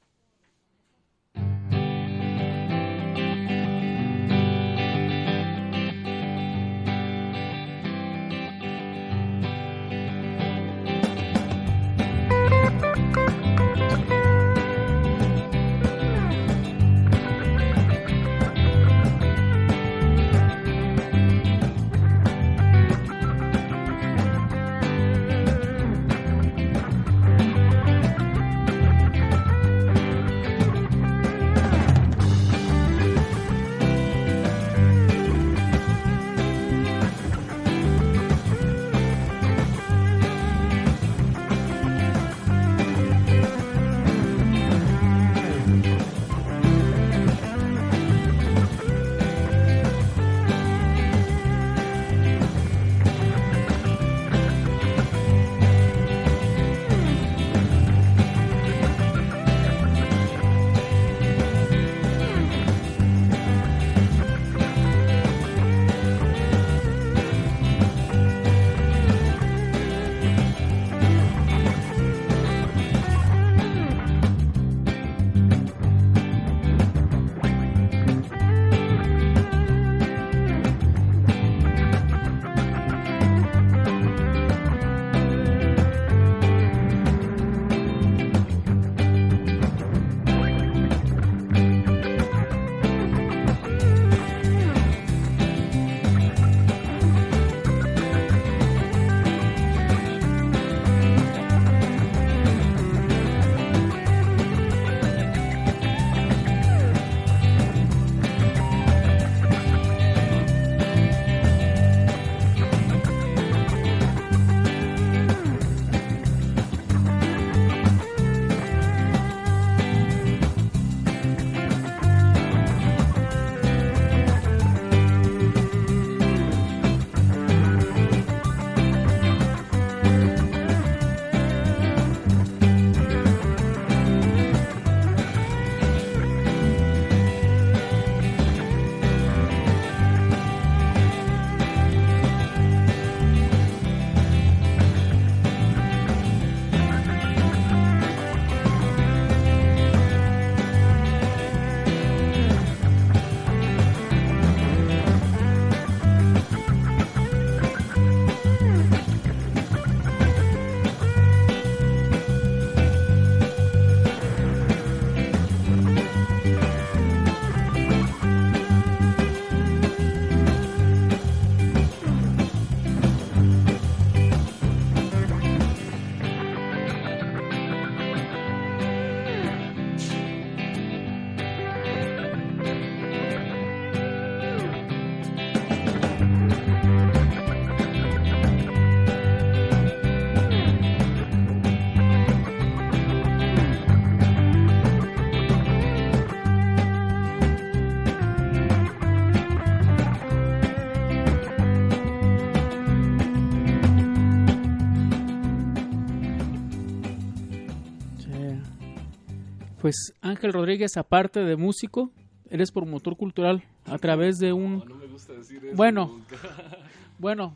Pues Ángel Rodríguez, aparte de músico, eres promotor cultural a través de un... No, no me gusta decir eso Bueno, nunca. bueno,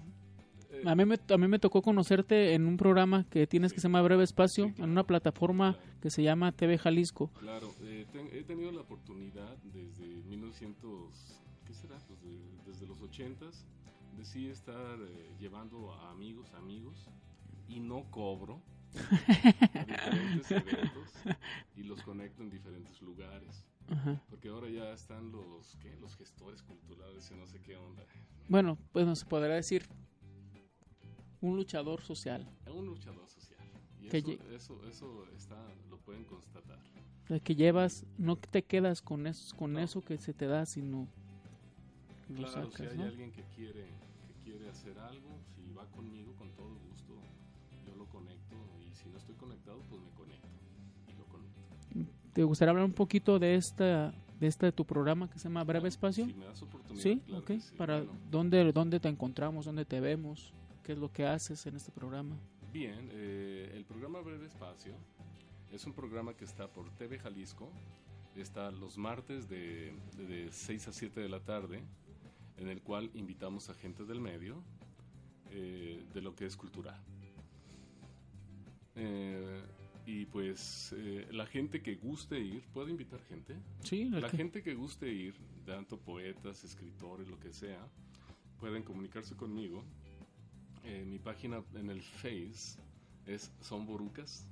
a mí, me, a mí me tocó conocerte en un programa que tienes que se llama Breve Espacio, Sí, claro. en una plataforma Claro. que se llama T V Jalisco. Claro, eh, ten- he tenido la oportunidad desde mil novecientos, ¿qué será? Pues de- desde los ochentas, de sí estar eh, llevando a amigos, amigos, y no cobro a diferentes eventos y los conecto en diferentes lugares. Ajá. Porque ahora ya están los, ¿qué? Los gestores culturales y no sé qué onda. Bueno, pues no se podrá decir un luchador social, Un luchador social. Y Que eso, lle- eso, eso está, lo pueden constatar. de que llevas, no te quedas con eso, con No. eso que se te da, sino lo Claro, si sacas, hay ¿no? alguien que quiere, que quiere hacer algo, si va conmigo, con todo gusto, conecto, y si no estoy conectado, pues me conecto y lo conecto. ¿Te gustaría hablar un poquito de esta de este de tu programa que se llama Breve Espacio? Si me das oportunidad, Sí, claro ok. que sí. Para Bueno, dónde dónde te encontramos, dónde te vemos, qué es lo que haces en este programa. bien, eh, el programa Breve Espacio es un programa que está por T V Jalisco, está los martes de, de, de seis a siete de la tarde, en el cual invitamos a gente del medio, eh, de lo que es cultural. Eh, y pues eh, la gente que guste ir, ¿puedo invitar gente? Sí, el La que- gente que guste ir, tanto poetas, escritores, lo que sea, pueden comunicarse conmigo. Eh, mi página en el Face es Son Borucas.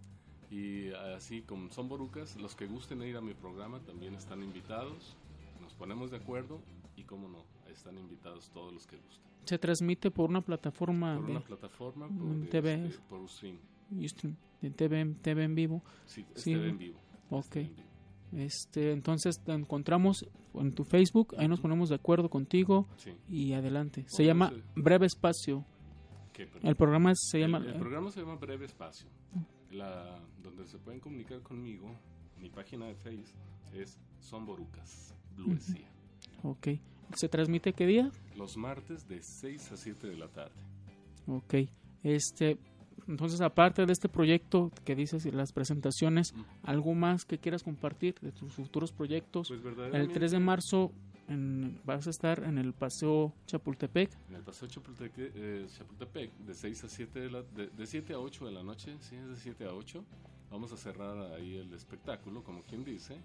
Y así como Son Borucas, los que gusten ir a mi programa también están invitados. Nos ponemos de acuerdo y, cómo no, están invitados todos los que gusten. se transmite por una plataforma Por de una plataforma, por, Mm, este, T V. por un stream. Ustream, de T V, T V en vivo. Sí, es Sí. T V en vivo. Ok. Es T V en vivo. Este, entonces te encontramos en tu Facebook, ahí nos ponemos de acuerdo contigo Sí. y adelante. Se Oh, llama sí. Breve Espacio. ¿Qué, perdón? El programa se El- llama el, programa se llama Breve Espacio. La, donde se pueden comunicar conmigo, mi página de Face es Son Borucas, Bluesía. Ok. ¿Se transmite qué día? Los martes de seis a siete de la tarde. Ok. Este, entonces aparte de este proyecto que dices y las presentaciones, Mm. ¿algo más que quieras compartir de tus futuros proyectos? Pues El verdaderamente, tres de marzo en- vas a estar en el Paseo Chapultepec. en el Paseo Chapultepec, eh, Chapultepec de seis a siete de la, de, de siete a ocho de la noche, sí, es de siete a ocho. Vamos a cerrar ahí el espectáculo, como quien dice,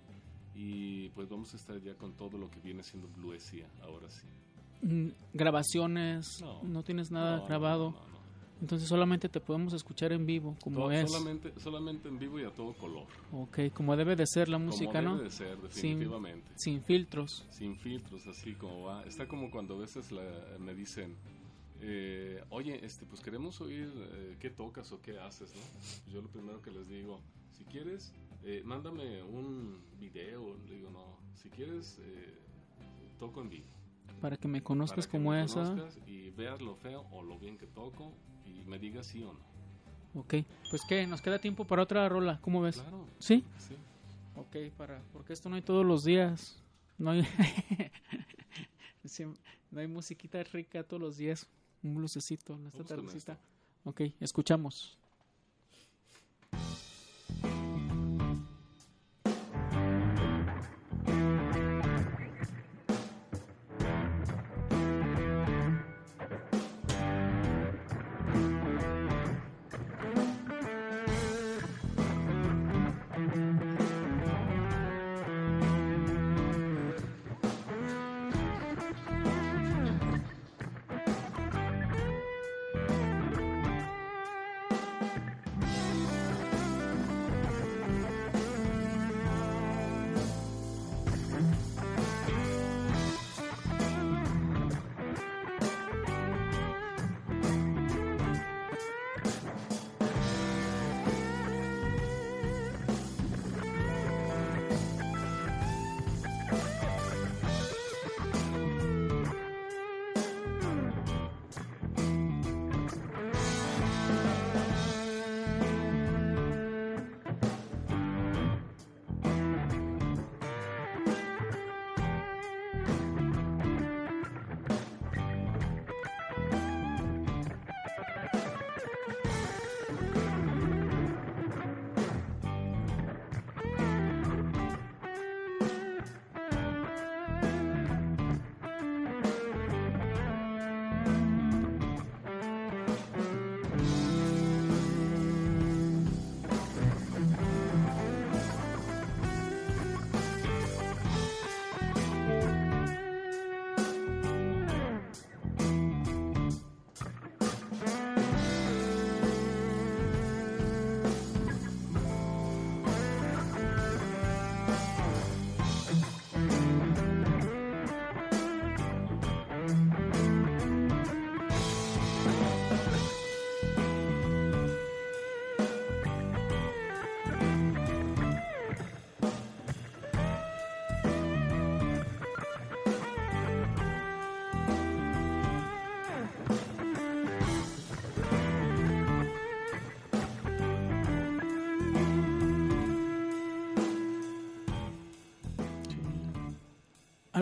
y pues vamos a estar ya con todo lo que viene siendo Bluesía, ahora sí. Mm, Grabaciones, no, No. tienes nada No, no, grabado. no, no, no. Entonces solamente te podemos escuchar en vivo, como Todo- es. solamente, solamente en vivo y a todo color. Ok, como debe de ser la música, como ¿no? debe de ser, definitivamente. Sin filtros. Sin filtros, así como va. Está como cuando a veces la- me dicen, eh, oye, este, pues queremos oír eh, qué tocas o qué haces, ¿no? Yo lo primero que les digo, si quieres, eh, mándame un video. Le digo, no, si quieres, eh, toco en vivo. Para que me conozcas Para que como me es, ¿ah? conozcas y veas lo feo o lo bien que toco y me digas sí o no. Ok, pues qué, nos queda tiempo para otra rola, ¿cómo ves? Claro. ¿Sí? Sí. Ok, para, porque esto no hay todos los días. No hay, sí, no hay musiquita rica todos los días. Un blusecito en esta Vamos con tardecita. esto. Ok, escuchamos. Son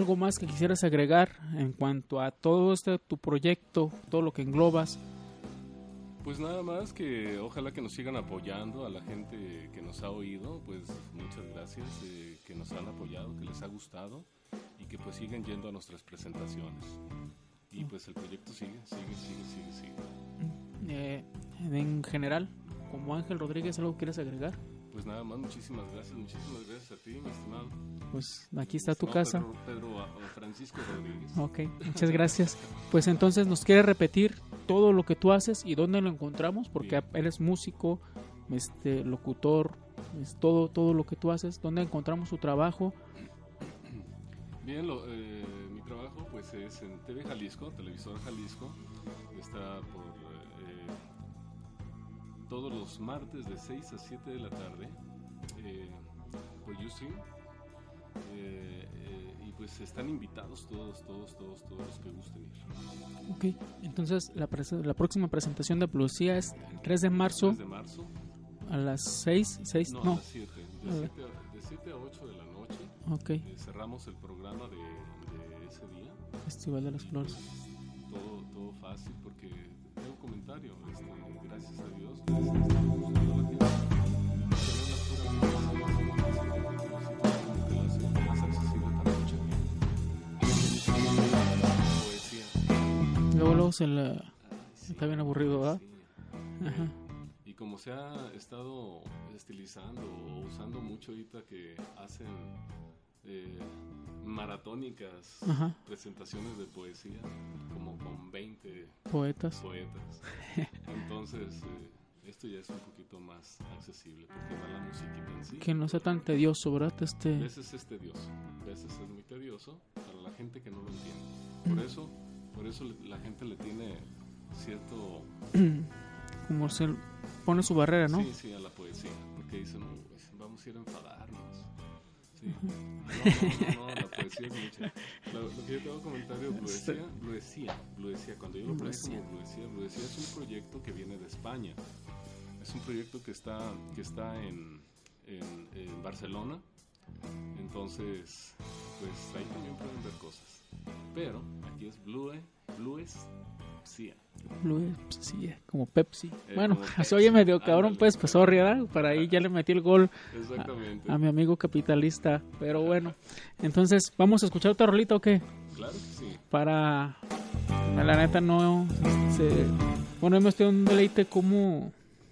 algo más que quisieras agregar en cuanto a todo este tu proyecto, todo lo que englobas? Pues nada más que ojalá que nos sigan apoyando, a la gente que nos ha oído, pues muchas gracias, eh, que nos han apoyado, que les ha gustado y que pues sigan yendo a nuestras presentaciones. Y pues el proyecto sigue, sigue, sigue, sigue, sigue. Eh, en general, como Ángel Rodríguez, ¿algo quieres agregar? Pues nada más, muchísimas gracias, muchísimas gracias a ti, mi estimado. Pues aquí está tu No, casa. Pedro, Pedro a- a Francisco Rodríguez. Ok, muchas gracias. Pues entonces, ¿nos quiere repetir todo lo que tú haces y dónde lo encontramos? Porque Bien. eres músico, este, locutor, es todo, todo lo que tú haces. ¿Dónde encontramos tu trabajo? Bien, lo, eh, mi trabajo pues es en T V Jalisco, Televisor Jalisco. Está por eh, todos los martes de seis a siete de la tarde eh, por Ustream. Eh, eh, y pues están invitados todos, todos, todos, todos los que gusten ir. Ok, entonces la, prese- la próxima presentación de Bluesía es el tres de marzo tres de marzo, a las seis, seis, no, no, a las siete, de A la- siete a, de siete a ocho de la noche. ok, Eh, cerramos el programa de, de ese día. Festival de las Y, Flores. pues, todo, todo fácil porque tengo un comentario, este, gracias a Dios, pues, está gustando a la gente. Tener las puras músicas, como que lo hace más accesible para mucha gente. Poesía. Luego, luego se la... Ay, sí, Está bien aburrido, ¿verdad? sí. Ajá. Y como se ha estado estilizando o usando mucho ahorita que hacen eh, maratónicas Ajá. presentaciones de poesía, como con veinte Poetas. poetas. Entonces, eh, esto ya es un poquito más accesible porque va la musiquita en sí. Que no sea tan tedioso, ¿verdad? A Este... veces es tedioso, a veces es muy tedioso para la gente que no lo entiende. Por Mm. eso, por eso le- la gente le tiene cierto... Como se pone su barrera, ¿no? Sí, sí, a la poesía, porque dicen, "No, pues, vamos a ir a enfadarnos". Sí. No, no, no, la poesía es mucha. Lo, lo que yo tengo comentario, Bluesía, Bluesía, Bluesía, cuando yo lo pongo Bluesía. como Bluesía, Bluesía es un proyecto que viene de España. Es un proyecto que está, que está en, en, en Barcelona. Entonces, pues ahí también pueden ver cosas. Pero aquí es Blue, Bluesía. Blue, pues, sí, como Pepsi. Eh, bueno, como se Pepsi. oye medio cabrón, Ándale. pues, pues sorry, ¿verdad? Para ahí ya le metí el gol Exactamente. a mi amigo capitalista. Pero bueno, entonces, ¿vamos a escuchar otra rolita o qué? Claro que sí. Para... La neta no... Este, bueno, me estoy un deleite cómo...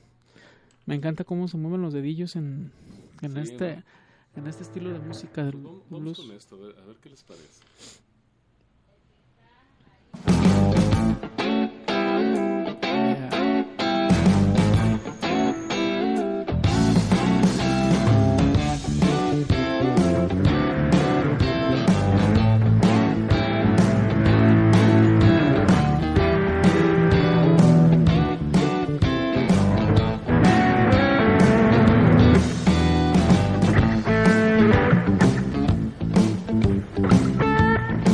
Me encanta cómo se mueven los dedillos en, en Sí, este... En este estilo de música del Pues vamos, vamos blues. con esto, a ver, a ver qué les parece. Thank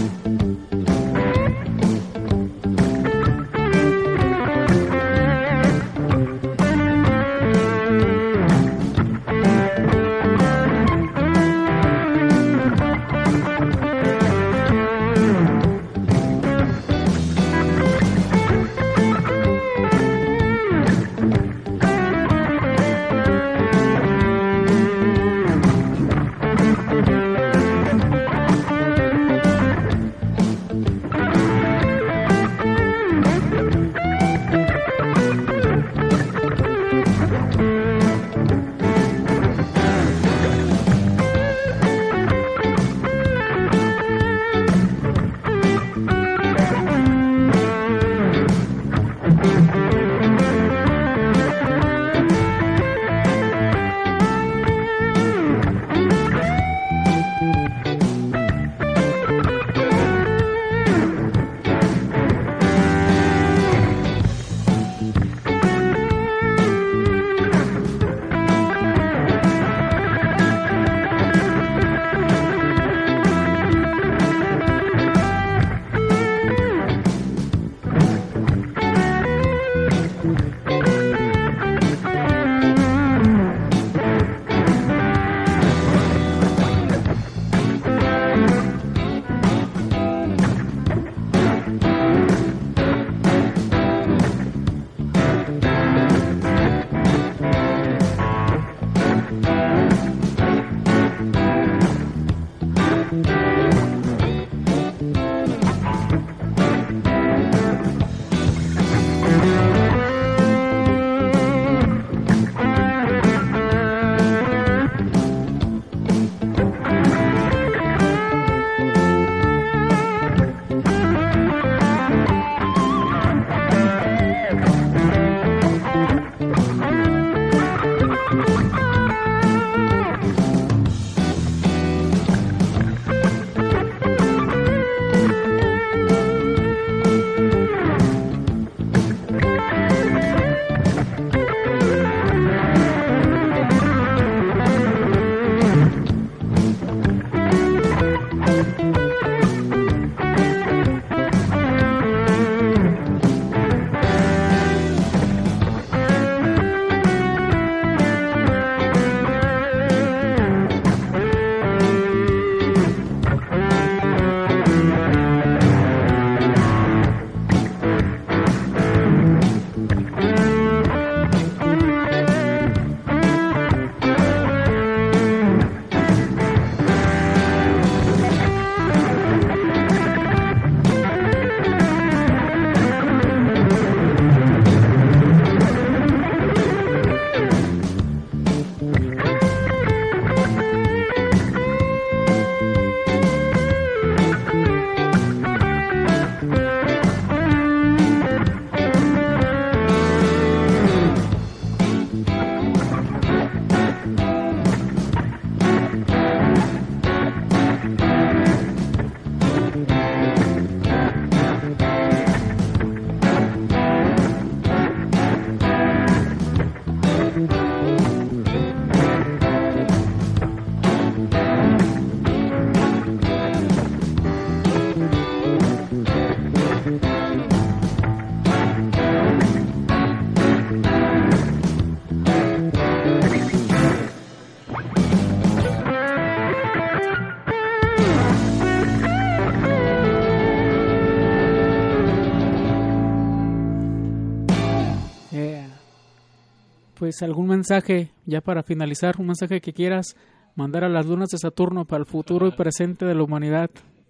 Pues algún mensaje, ya para finalizar, un mensaje que quieras mandar a las lunas de Saturno para el futuro y presente de la humanidad.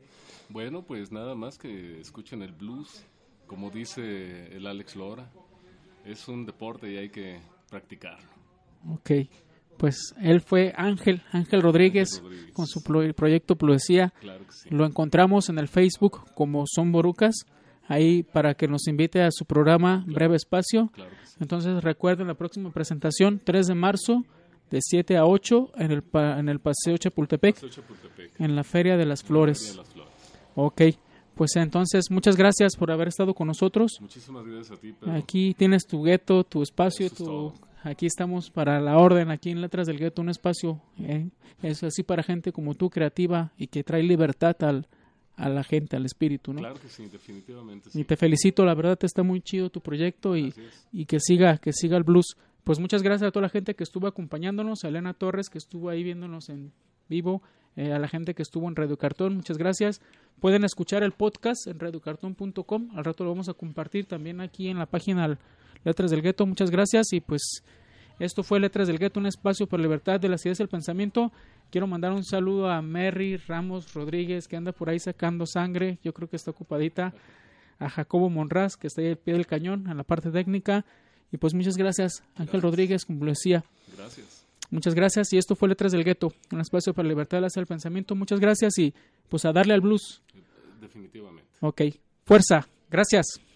Bueno, pues nada más que escuchen el blues, como dice el Alex Lora, es un deporte y hay que practicarlo. Ok, pues él fue Ángel, Ángel Rodríguez, Ángel Rodríguez. con su pro- proyecto Ploesía. Claro que sí. Lo encontramos en el Facebook como Son Borucas, ahí para que nos invite a su programa Breve Espacio. Claro que sí. Entonces recuerden la próxima presentación, tres de marzo, de siete a ocho, en el, pa- en el Paseo Chapultepec, Paseo Chapultepec, en la Feria de las Feria Flores. de las Flores. Ok, pues entonces muchas gracias por haber estado con nosotros. Muchísimas gracias a ti, Pedro. Aquí tienes tu gueto, tu espacio, Eso es tu... todo. Aquí estamos para la orden, aquí en Letras del Gueto, un espacio, eh, es así para gente como tú, creativa y que trae libertad al, a la gente, al espíritu, ¿no? Claro que sí, definitivamente sí. Y te felicito, la verdad está muy chido tu proyecto y, Gracias. y que siga, que siga el blues. Pues muchas gracias a toda la gente que estuvo acompañándonos, a Elena Torres que estuvo ahí viéndonos en vivo, eh, a la gente que estuvo en Radio Cartón, muchas gracias. Pueden escuchar el podcast en radio cartón punto com, al rato lo vamos a compartir también aquí en la página Letras del Gueto, muchas gracias y pues esto fue Letras del Gueto, un espacio por libertad de las ideas y el pensamiento. Quiero mandar un saludo a Mary Ramos Rodríguez que anda por ahí sacando sangre, yo creo que está ocupadita, a Jacobo Monraz que está ahí al pie del cañón en la parte técnica y pues muchas gracias Ángel Gracias. Rodríguez, como lo decía. Gracias. Muchas gracias y esto fue Letras del Gueto, un espacio para la libertad de la ideas y el pensamiento. Muchas gracias y pues a darle al blues. Definitivamente. Ok, fuerza, gracias.